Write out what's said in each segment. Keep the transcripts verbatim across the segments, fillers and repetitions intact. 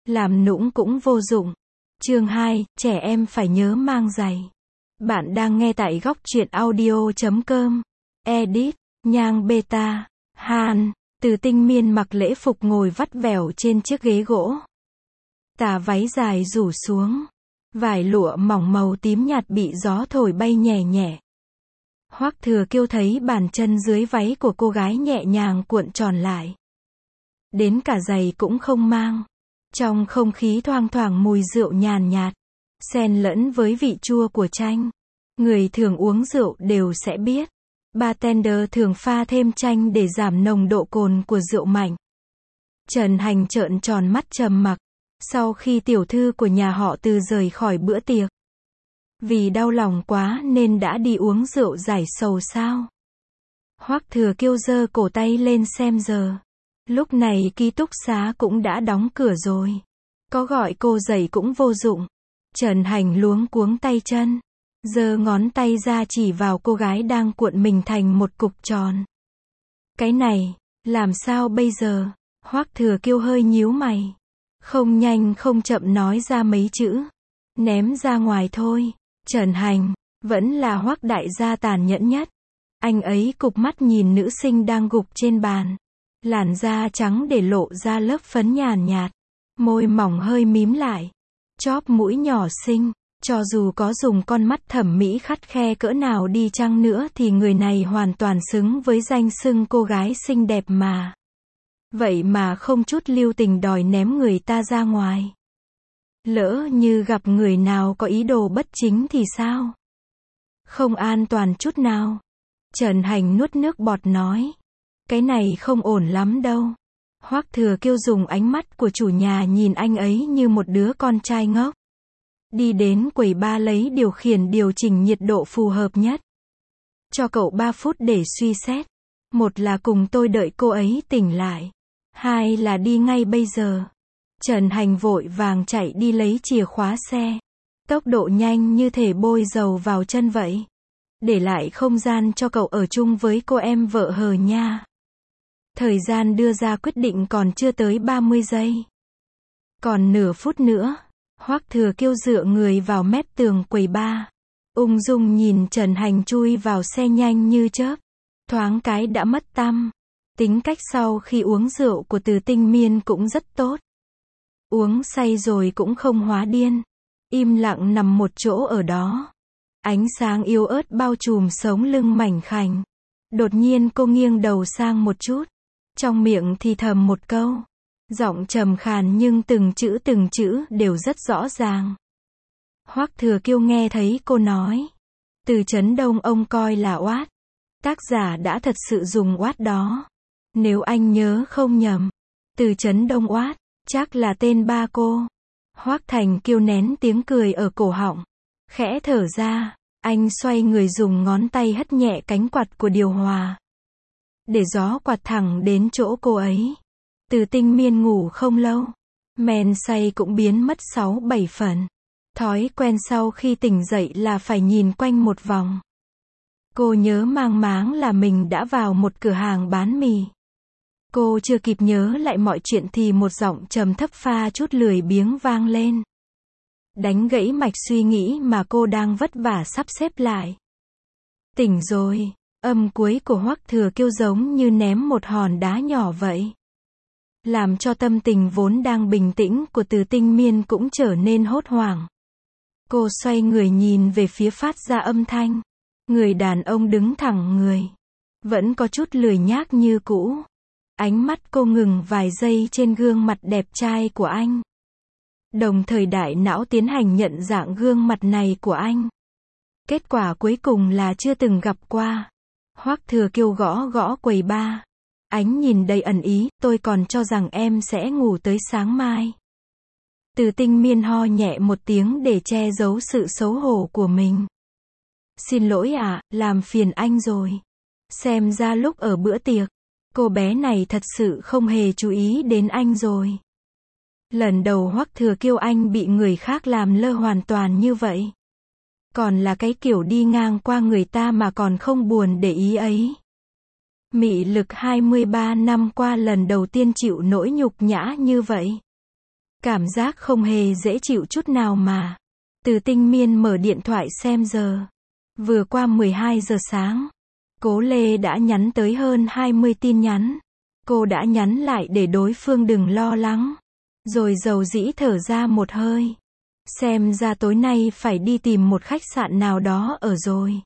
làm nũng cũng vô dụng. Chương hai, trẻ em phải nhớ mang giày. Bạn đang nghe tại góc truyện audio chấm com. Edit, Nhang Beta, Han, Từ Tinh Miên mặc lễ phục ngồi vắt vẻo trên chiếc ghế gỗ. Tà váy dài rủ xuống. Vải lụa mỏng màu tím nhạt bị gió thổi bay nhẹ nhẹ. Hoắc Thừa Kiêu thấy bàn chân dưới váy của cô gái nhẹ nhàng cuộn tròn lại. Đến cả giày cũng không mang. Trong không khí thoang thoảng mùi rượu nhàn nhạt, xen lẫn với vị chua của chanh. Người thường uống rượu đều sẽ biết. Bartender thường pha thêm chanh để giảm nồng độ cồn của rượu mạnh. Trần Hành trợn tròn mắt trầm mặc. Sau khi tiểu thư của nhà họ Từ rời khỏi bữa tiệc, vì đau lòng quá nên đã đi uống rượu giải sầu sao? Hoắc Thừa Kiêu giơ cổ tay lên xem giờ. Lúc này ký túc xá cũng đã đóng cửa rồi. Có gọi cô dậy cũng vô dụng. Trần Hành luống cuống tay chân, giơ ngón tay ra chỉ vào cô gái đang cuộn mình thành một cục tròn. Cái này, làm sao bây giờ? Hoắc Thừa Kiêu hơi nhíu mày. Không nhanh không chậm nói ra mấy chữ. Ném ra ngoài thôi. Trần Hành, vẫn là Hoắc đại gia tàn nhẫn nhất. Anh ấy cụp mắt nhìn nữ sinh đang gục trên bàn. Làn da trắng để lộ ra lớp phấn nhàn nhạt. Môi mỏng hơi mím lại. Chóp mũi nhỏ xinh. Cho dù có dùng con mắt thẩm mỹ khắt khe cỡ nào đi chăng nữa thì người này hoàn toàn xứng với danh xưng cô gái xinh đẹp mà. Vậy mà không chút lưu tình đòi ném người ta ra ngoài. Lỡ như gặp người nào có ý đồ bất chính thì sao? Không an toàn chút nào. Trần Hành nuốt nước bọt nói. Cái này không ổn lắm đâu. Hoắc Thừa Kiêu dùng ánh mắt của chủ nhà nhìn anh ấy như một đứa con trai ngốc. Đi đến quầy bar lấy điều khiển điều chỉnh nhiệt độ phù hợp nhất. Cho cậu ba phút để suy xét. Một là cùng tôi đợi cô ấy tỉnh lại. Hai là đi ngay bây giờ. Trần Hành vội vàng chạy đi lấy chìa khóa xe. Tốc độ nhanh như thể bôi dầu vào chân vậy. Để lại không gian cho cậu ở chung với cô em vợ hờ nha. Thời gian đưa ra quyết định còn chưa tới ba mươi giây. Còn nửa phút nữa. Hoắc Thừa Kiêu dựa người vào mép tường quầy bar. Ung dung nhìn Trần Hành chui vào xe nhanh như chớp. Thoáng cái đã mất tăm. Tính cách sau khi uống rượu của Từ Tinh Miên cũng rất tốt. Uống say rồi cũng không hóa điên. Im lặng nằm một chỗ ở đó. Ánh sáng yếu ớt bao trùm sống lưng mảnh khảnh. Đột nhiên cô nghiêng đầu sang một chút. Trong miệng thì thầm một câu. Giọng trầm khàn nhưng từng chữ từng chữ đều rất rõ ràng. Hoắc Thừa Kiêu nghe thấy cô nói. Từ Trấn Đông ông coi là oát. Tác giả đã thật sự dùng oát đó. Nếu anh nhớ không nhầm. Từ Trấn Đông oát. Chắc là tên ba cô. Hoắc Thành Kiêu nén tiếng cười ở cổ họng. Khẽ thở ra. Anh xoay người dùng ngón tay hất nhẹ cánh quạt của điều hòa. Để gió quạt thẳng đến chỗ cô ấy. Từ Tinh Miên ngủ không lâu. Men say cũng biến mất sáu bảy phần. Thói quen sau khi tỉnh dậy là phải nhìn quanh một vòng. Cô nhớ mang máng là mình đã vào một cửa hàng bán mì. Cô chưa kịp nhớ lại mọi chuyện thì một giọng trầm thấp pha chút lười biếng vang lên. Đánh gãy mạch suy nghĩ mà cô đang vất vả sắp xếp lại. Tỉnh rồi. Âm cuối của Hoắc Thừa Kiêu giống như ném một hòn đá nhỏ vậy. Làm cho tâm tình vốn đang bình tĩnh của Từ Tinh Miên cũng trở nên hốt hoảng. Cô xoay người nhìn về phía phát ra âm thanh. Người đàn ông đứng thẳng người. Vẫn có chút lười nhác như cũ. Ánh mắt cô ngừng vài giây trên gương mặt đẹp trai của anh. Đồng thời đại não tiến hành nhận dạng gương mặt này của anh. Kết quả cuối cùng là chưa từng gặp qua. Hoắc Thừa Kiêu gõ gõ quầy bar. Ánh nhìn đầy ẩn ý, tôi còn cho rằng em sẽ ngủ tới sáng mai. Từ Tinh Miên ho nhẹ một tiếng để che giấu sự xấu hổ của mình. Xin lỗi ạ, à, làm phiền anh rồi. Xem ra lúc ở bữa tiệc, cô bé này thật sự không hề chú ý đến anh rồi. Lần đầu Hoắc Thừa Kiêu anh bị người khác làm lơ hoàn toàn như vậy. Còn là cái kiểu đi ngang qua người ta mà còn không buồn để ý ấy. Mị lực hai mươi ba năm qua lần đầu tiên chịu nỗi nhục nhã như vậy. Cảm giác không hề dễ chịu chút nào mà. Từ Tinh Miên mở điện thoại xem giờ. Vừa qua mười hai giờ sáng. Cố Lê đã nhắn tới hơn hai mươi tin nhắn. Cô đã nhắn lại để đối phương đừng lo lắng. Rồi dầu dĩ thở ra một hơi. Xem ra tối nay phải đi tìm một khách sạn nào đó ở rồi.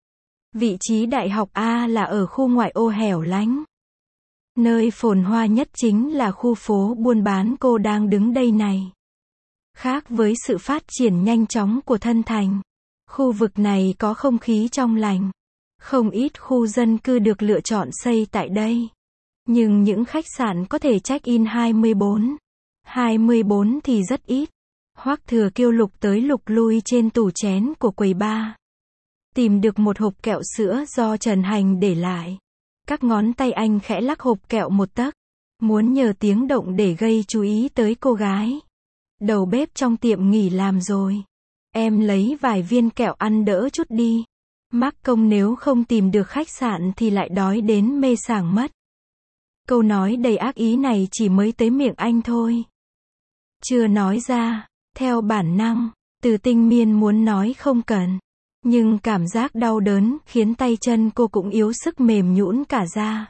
Vị trí đại học A là ở khu ngoại ô hẻo lánh. Nơi phồn hoa nhất chính là khu phố buôn bán cô đang đứng đây này. Khác với sự phát triển nhanh chóng của Thân Thành, khu vực này có không khí trong lành. Không ít khu dân cư được lựa chọn xây tại đây. Nhưng những khách sạn có thể check-in hai mươi bốn. hai mươi bốn thì rất ít. Hoắc Thừa Kiêu lục tới lục lui trên tủ chén của quầy bar. Tìm được một hộp kẹo sữa do Trần Hành để lại. Các ngón tay anh khẽ lắc hộp kẹo một tấc. Muốn nhờ tiếng động để gây chú ý tới cô gái. Đầu bếp trong tiệm nghỉ làm rồi. Em lấy vài viên kẹo ăn đỡ chút đi. Mắc công nếu không tìm được khách sạn thì lại đói đến mê sảng mất. Câu nói đầy ác ý này chỉ mới tới miệng anh thôi. Chưa nói ra, theo bản năng, Từ Tinh Miên muốn nói không cần. Nhưng cảm giác đau đớn khiến tay chân cô cũng yếu sức mềm nhũn cả ra.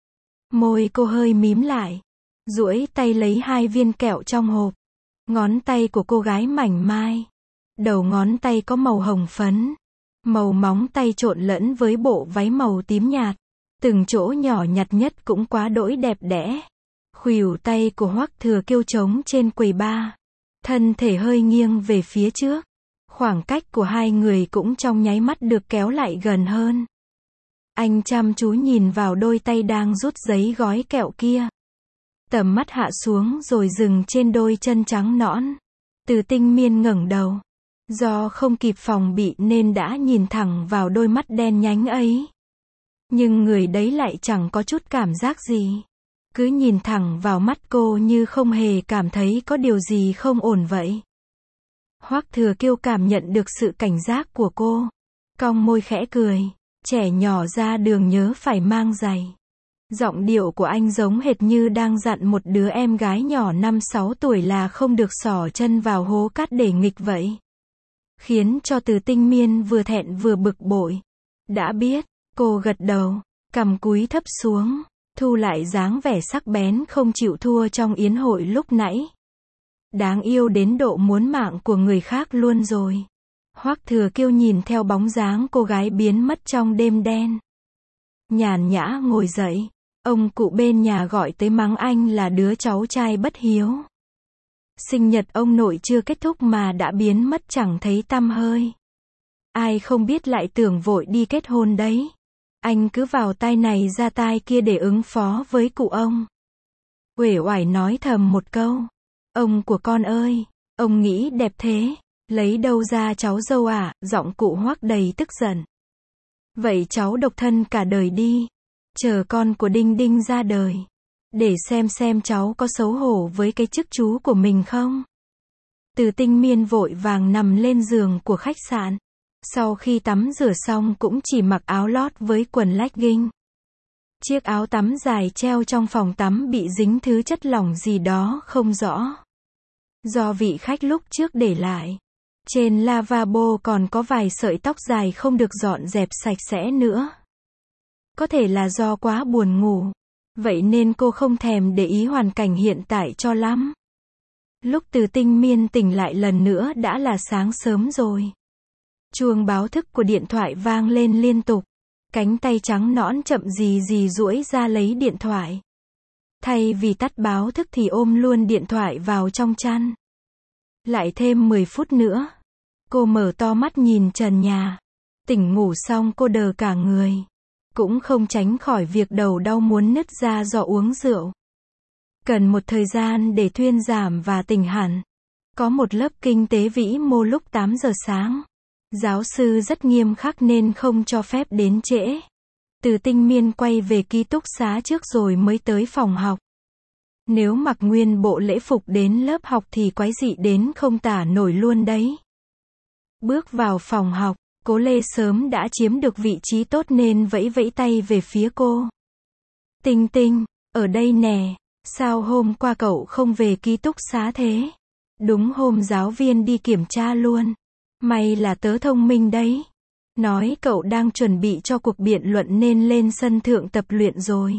Môi cô hơi mím lại. Duỗi tay lấy hai viên kẹo trong hộp. Ngón tay của cô gái mảnh mai. Đầu ngón tay có màu hồng phấn. Màu móng tay trộn lẫn với bộ váy màu tím nhạt. Từng chỗ nhỏ nhặt nhất cũng quá đỗi đẹp đẽ. Khuỷu tay của Hoắc Thừa Kiêu trống trên quầy bar. Thân thể hơi nghiêng về phía trước. Khoảng cách của hai người cũng trong nháy mắt được kéo lại gần hơn. Anh chăm chú nhìn vào đôi tay đang rút giấy gói kẹo kia. Tầm mắt hạ xuống rồi dừng trên đôi chân trắng nõn. Từ Tinh Miên ngẩng đầu. Do không kịp phòng bị nên đã nhìn thẳng vào đôi mắt đen nhánh ấy. Nhưng người đấy lại chẳng có chút cảm giác gì. Cứ nhìn thẳng vào mắt cô như không hề cảm thấy có điều gì không ổn vậy. Hoắc Thừa Kiêu cảm nhận được sự cảnh giác của cô. Cong môi khẽ cười. Trẻ nhỏ ra đường nhớ phải mang giày. Giọng điệu của anh giống hệt như đang dặn một đứa em gái nhỏ năm sáu tuổi là không được xỏ chân vào hố cát để nghịch vậy. Khiến cho Từ Tinh Miên vừa thẹn vừa bực bội. Đã biết, cô gật đầu, cằm cúi thấp xuống, thu lại dáng vẻ sắc bén không chịu thua trong yến hội lúc nãy. Đáng yêu đến độ muốn mạng của người khác luôn rồi. Hoắc Thừa Kiêu nhìn theo bóng dáng cô gái biến mất trong đêm đen. Nhàn nhã ngồi dậy, ông cụ bên nhà gọi tới mắng anh là đứa cháu trai bất hiếu. Sinh nhật ông nội chưa kết thúc mà đã biến mất chẳng thấy tăm hơi. Ai không biết lại tưởng vội đi kết hôn đấy. Anh cứ vào tai này ra tai kia để ứng phó với cụ ông. Uể oải nói thầm một câu. Ông của con ơi, ông nghĩ đẹp thế, lấy đâu ra cháu dâu à, giọng cụ Hoắc đầy tức giận. Vậy cháu độc thân cả đời đi, chờ con của Đinh Đinh ra đời, để xem xem cháu có xấu hổ với cái chức chú của mình không. Từ Tinh Miên vội vàng nằm lên giường của khách sạn. Sau khi tắm rửa xong cũng chỉ mặc áo lót với quần legging. Chiếc áo tắm dài treo trong phòng tắm bị dính thứ chất lỏng gì đó không rõ. Do vị khách lúc trước để lại. Trên lavabo còn có vài sợi tóc dài không được dọn dẹp sạch sẽ nữa. Có thể là do quá buồn ngủ. Vậy nên cô không thèm để ý hoàn cảnh hiện tại cho lắm. Lúc Từ Tinh Miên tỉnh lại lần nữa đã là sáng sớm rồi. Chuông báo thức của điện thoại vang lên liên tục. Cánh tay trắng nõn chậm gì gì duỗi ra lấy điện thoại. Thay vì tắt báo thức thì ôm luôn điện thoại vào trong chăn. Lại thêm mười phút nữa. Cô mở to mắt nhìn trần nhà. Tỉnh ngủ xong cô đờ cả người. Cũng không tránh khỏi việc đầu đau muốn nứt ra do uống rượu. Cần một thời gian để thuyên giảm và tỉnh hẳn. Có một lớp kinh tế vĩ mô lúc tám giờ sáng. Giáo sư rất nghiêm khắc nên không cho phép đến trễ. Từ Tinh Miên quay về ký túc xá trước rồi mới tới phòng học. Nếu mặc nguyên bộ lễ phục đến lớp học thì quái dị đến không tả nổi luôn đấy. Bước vào phòng học, Cố Lê sớm đã chiếm được vị trí tốt nên vẫy vẫy tay về phía cô. Tinh Tinh, ở đây nè. Sao hôm qua cậu không về ký túc xá thế? Đúng hôm giáo viên đi kiểm tra luôn. May là tớ thông minh đấy. Nói cậu đang chuẩn bị cho cuộc biện luận nên lên sân thượng tập luyện rồi.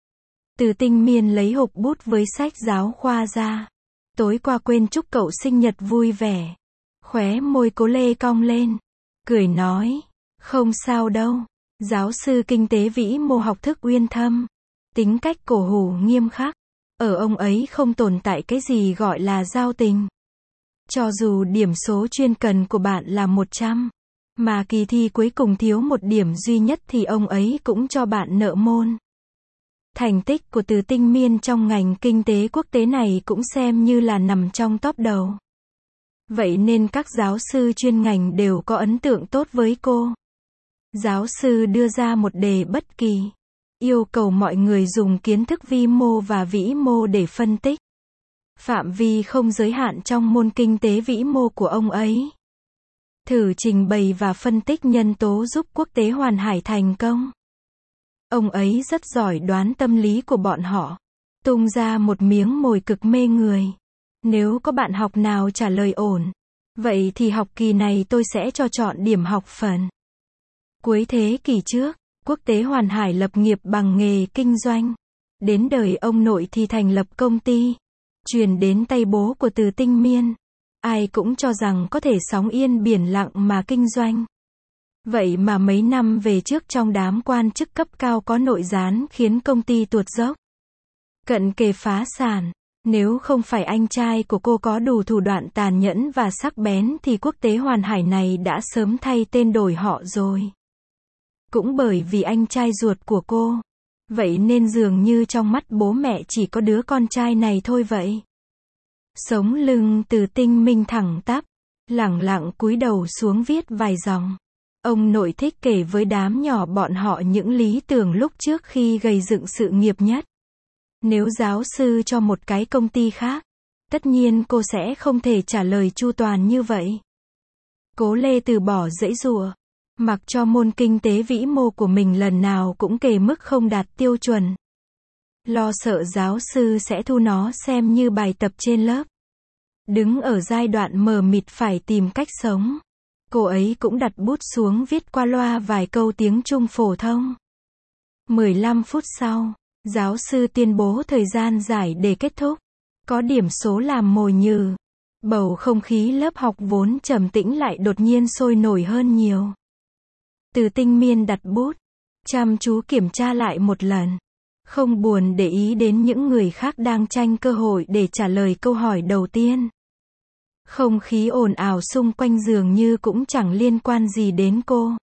Từ Tinh Miên lấy hộp bút với sách giáo khoa ra. Tối qua quên chúc cậu sinh nhật vui vẻ. Khóe môi Cố Lê cong lên. Cười nói. Không sao đâu. Giáo sư kinh tế vĩ mô học thức uyên thâm. Tính cách cổ hủ nghiêm khắc. Ở ông ấy không tồn tại cái gì gọi là giao tình. Cho dù điểm số chuyên cần của bạn là một trăm, mà kỳ thi cuối cùng thiếu một điểm duy nhất thì ông ấy cũng cho bạn nợ môn. Thành tích của Từ Tinh Miên trong ngành kinh tế quốc tế này cũng xem như là nằm trong top đầu. Vậy nên các giáo sư chuyên ngành đều có ấn tượng tốt với cô. Giáo sư đưa ra một đề bất kỳ, yêu cầu mọi người dùng kiến thức vi mô và vĩ mô để phân tích. Phạm vi không giới hạn trong môn kinh tế vĩ mô của ông ấy. Thử trình bày và phân tích nhân tố giúp quốc tế hoàn hải thành công. Ông ấy rất giỏi đoán tâm lý của bọn họ. Tung ra một miếng mồi cực mê người. Nếu có bạn học nào trả lời ổn, vậy thì học kỳ này tôi sẽ cho chọn điểm học phần. Cuối thế kỷ trước, quốc tế hoàn hải lập nghiệp bằng nghề kinh doanh. Đến đời ông nội thì thành lập công ty. Truyền đến tay bố của Từ Tinh Miên. Ai cũng cho rằng có thể sóng yên biển lặng mà kinh doanh. Vậy mà mấy năm về trước trong đám quan chức cấp cao có nội gián khiến công ty tuột dốc. Cận kề phá sản. Nếu không phải anh trai của cô có đủ thủ đoạn tàn nhẫn và sắc bén thì quốc tế hoàn hải này đã sớm thay tên đổi họ rồi. Cũng bởi vì anh trai ruột của cô. Vậy nên dường như trong mắt bố mẹ chỉ có đứa con trai này thôi vậy. Sống lưng Từ Tinh Minh thẳng tắp, lẳng lặng cúi đầu xuống viết vài dòng. Ông nội thích kể với đám nhỏ bọn họ những lý tưởng lúc trước khi gây dựng sự nghiệp nhất. Nếu giáo sư cho một cái công ty khác, tất nhiên cô sẽ không thể trả lời chu toàn như vậy. Cố Lê từ bỏ giãy giụa, mặc cho môn kinh tế vĩ mô của mình lần nào cũng kề mức không đạt tiêu chuẩn. Lo sợ giáo sư sẽ thu nó xem như bài tập trên lớp. Đứng ở giai đoạn mờ mịt phải tìm cách sống. Cô ấy cũng đặt bút xuống viết qua loa vài câu tiếng Trung phổ thông. mười lăm phút sau, giáo sư tuyên bố thời gian giải để kết thúc. Có điểm số làm mồi nhử. Bầu không khí lớp học vốn trầm tĩnh lại đột nhiên sôi nổi hơn nhiều. Từ Tinh Miên đặt bút, chăm chú kiểm tra lại một lần. Không buồn để ý đến những người khác đang tranh cơ hội để trả lời câu hỏi đầu tiên. Không khí ồn ào xung quanh dường như cũng chẳng liên quan gì đến cô.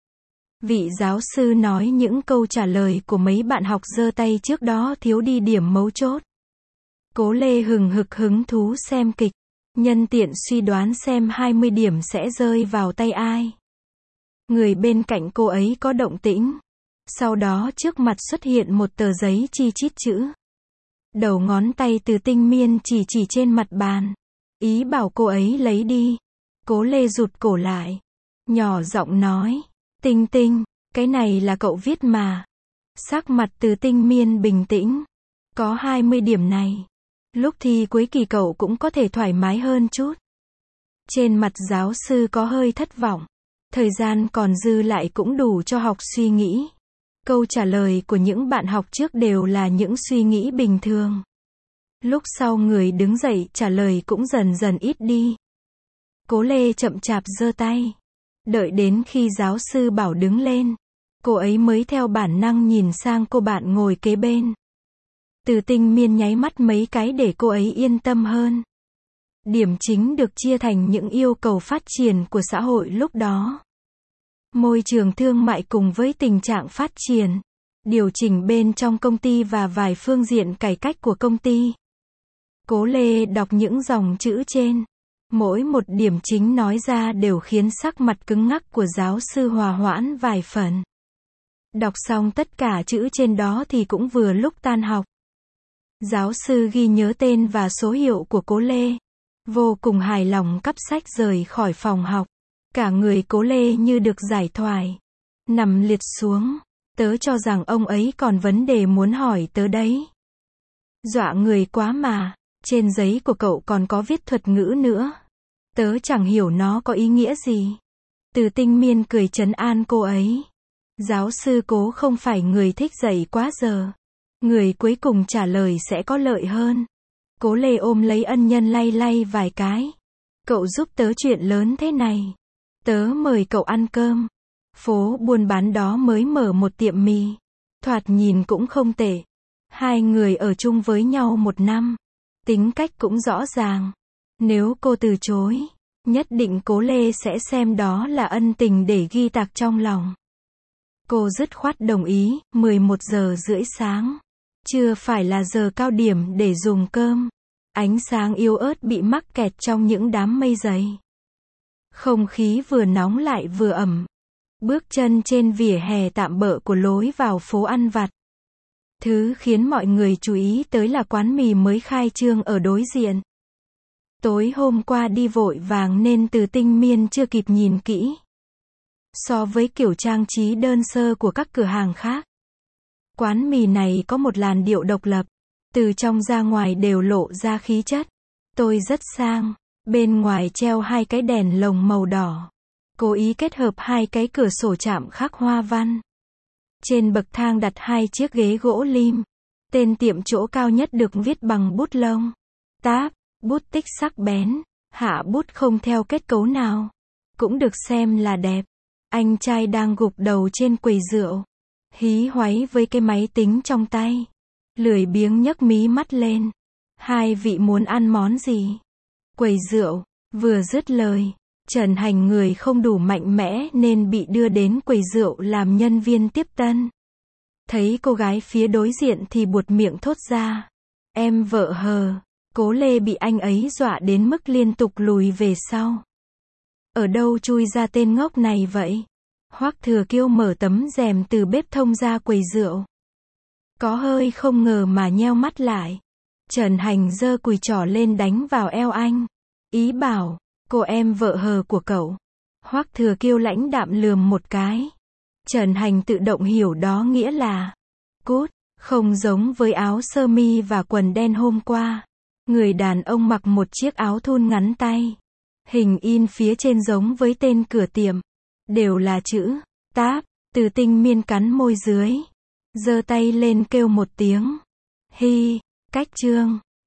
Vị giáo sư nói những câu trả lời của mấy bạn học giơ tay trước đó thiếu đi điểm mấu chốt. Cố Lê hừng hực hứng thú xem kịch, nhân tiện suy đoán xem hai mươi điểm sẽ rơi vào tay ai. Người bên cạnh cô ấy có động tĩnh. Sau đó trước mặt xuất hiện một tờ giấy chi chít chữ. Đầu ngón tay Từ Tinh Miên chỉ chỉ trên mặt bàn. Ý bảo cô ấy lấy đi. Cố Lê rụt cổ lại. Nhỏ giọng nói. Tinh Tinh, cái này là cậu viết mà. Sắc mặt Từ Tinh Miên bình tĩnh. Có hai mươi điểm này. Lúc thi cuối kỳ cậu cũng có thể thoải mái hơn chút. Trên mặt giáo sư có hơi thất vọng. Thời gian còn dư lại cũng đủ cho học suy nghĩ. Câu trả lời của những bạn học trước đều là những suy nghĩ bình thường. Lúc sau người đứng dậy trả lời cũng dần dần ít đi. Cố Lê chậm chạp giơ tay. Đợi đến khi giáo sư bảo đứng lên, cô ấy mới theo bản năng nhìn sang cô bạn ngồi kế bên. Từ Tinh Miên nháy mắt mấy cái để cô ấy yên tâm hơn. Điểm chính được chia thành những yêu cầu phát triển của xã hội lúc đó. Môi trường thương mại cùng với tình trạng phát triển, điều chỉnh bên trong công ty và vài phương diện cải cách của công ty. Cố Lê đọc những dòng chữ trên. Mỗi một điểm chính nói ra đều khiến sắc mặt cứng ngắc của giáo sư hòa hoãn vài phần. Đọc xong tất cả chữ trên đó thì cũng vừa lúc tan học. Giáo sư ghi nhớ tên và số hiệu của Cố Lê. Vô cùng hài lòng cắp sách rời khỏi phòng học. Cả người Cố Lê như được giải thoại. Nằm liệt xuống. Tớ cho rằng ông ấy còn vấn đề muốn hỏi tớ đấy. Dọa người quá mà, trên giấy của cậu còn có viết thuật ngữ nữa. Tớ chẳng hiểu nó có ý nghĩa gì. Từ Tinh Miên cười trấn an cô ấy. Giáo sư Cố không phải người thích dạy quá giờ. Người cuối cùng trả lời sẽ có lợi hơn. Cố Lê ôm lấy ân nhân lay lay vài cái. Cậu giúp tớ chuyện lớn thế này. Tớ mời cậu ăn cơm. Phố buôn bán đó mới mở một tiệm mì. Thoạt nhìn cũng không tệ. Hai người ở chung với nhau một năm. Tính cách cũng rõ ràng. Nếu cô từ chối, nhất định Cố Lê sẽ xem đó là ân tình để ghi tạc trong lòng. Cô dứt khoát đồng ý. Mười một giờ rưỡi sáng. Chưa phải là giờ cao điểm để dùng cơm. Ánh sáng yếu ớt bị mắc kẹt trong những đám mây dày. Không khí vừa nóng lại vừa ẩm. Bước chân trên vỉa hè tạm bợ của lối vào phố ăn vặt. Thứ khiến mọi người chú ý tới là quán mì mới khai trương ở đối diện. Tối hôm qua đi vội vàng nên Từ Tinh Miên chưa kịp nhìn kỹ. So với kiểu trang trí đơn sơ của các cửa hàng khác, quán mì này có một làn điệu độc lập. Từ trong ra ngoài đều lộ ra khí chất. Tôi rất sang. Bên ngoài treo hai cái đèn lồng màu đỏ. Cố ý kết hợp hai cái cửa sổ chạm khắc hoa văn. Trên bậc thang đặt hai chiếc ghế gỗ lim. Tên tiệm chỗ cao nhất được viết bằng bút lông. Táp, bút tích sắc bén. Hạ bút không theo kết cấu nào. Cũng được xem là đẹp. Anh trai đang gục đầu trên quầy rượu. Hí hoáy với cái máy tính trong tay. Lười biếng nhấc mí mắt lên. Hai vị muốn ăn món gì? Quầy rượu. Vừa dứt lời, Trần Hành người không đủ mạnh mẽ nên bị đưa đến quầy rượu làm nhân viên tiếp tân. Thấy cô gái phía đối diện thì buột miệng thốt ra. Em vợ hờ. Cố Lê bị anh ấy dọa đến mức liên tục lùi về sau. Ở đâu chui ra tên ngốc này vậy? Hoắc Thừa Kiêu mở tấm rèm từ bếp thông ra quầy rượu. Có hơi không ngờ mà nheo mắt lại. Trần Hành giơ cùi trỏ lên đánh vào eo anh. Ý bảo, cô em vợ hờ của cậu. Hoắc Thừa Kiêu lãnh đạm lườm một cái. Trần Hành tự động hiểu đó nghĩa là cút, không giống với áo sơ mi và quần đen hôm qua. Người đàn ông mặc một chiếc áo thun ngắn tay. Hình in phía trên giống với tên cửa tiệm. Đều là chữ Táp. Từ Tinh Miên cắn môi dưới. Giơ tay lên kêu một tiếng. Hi, cách trương.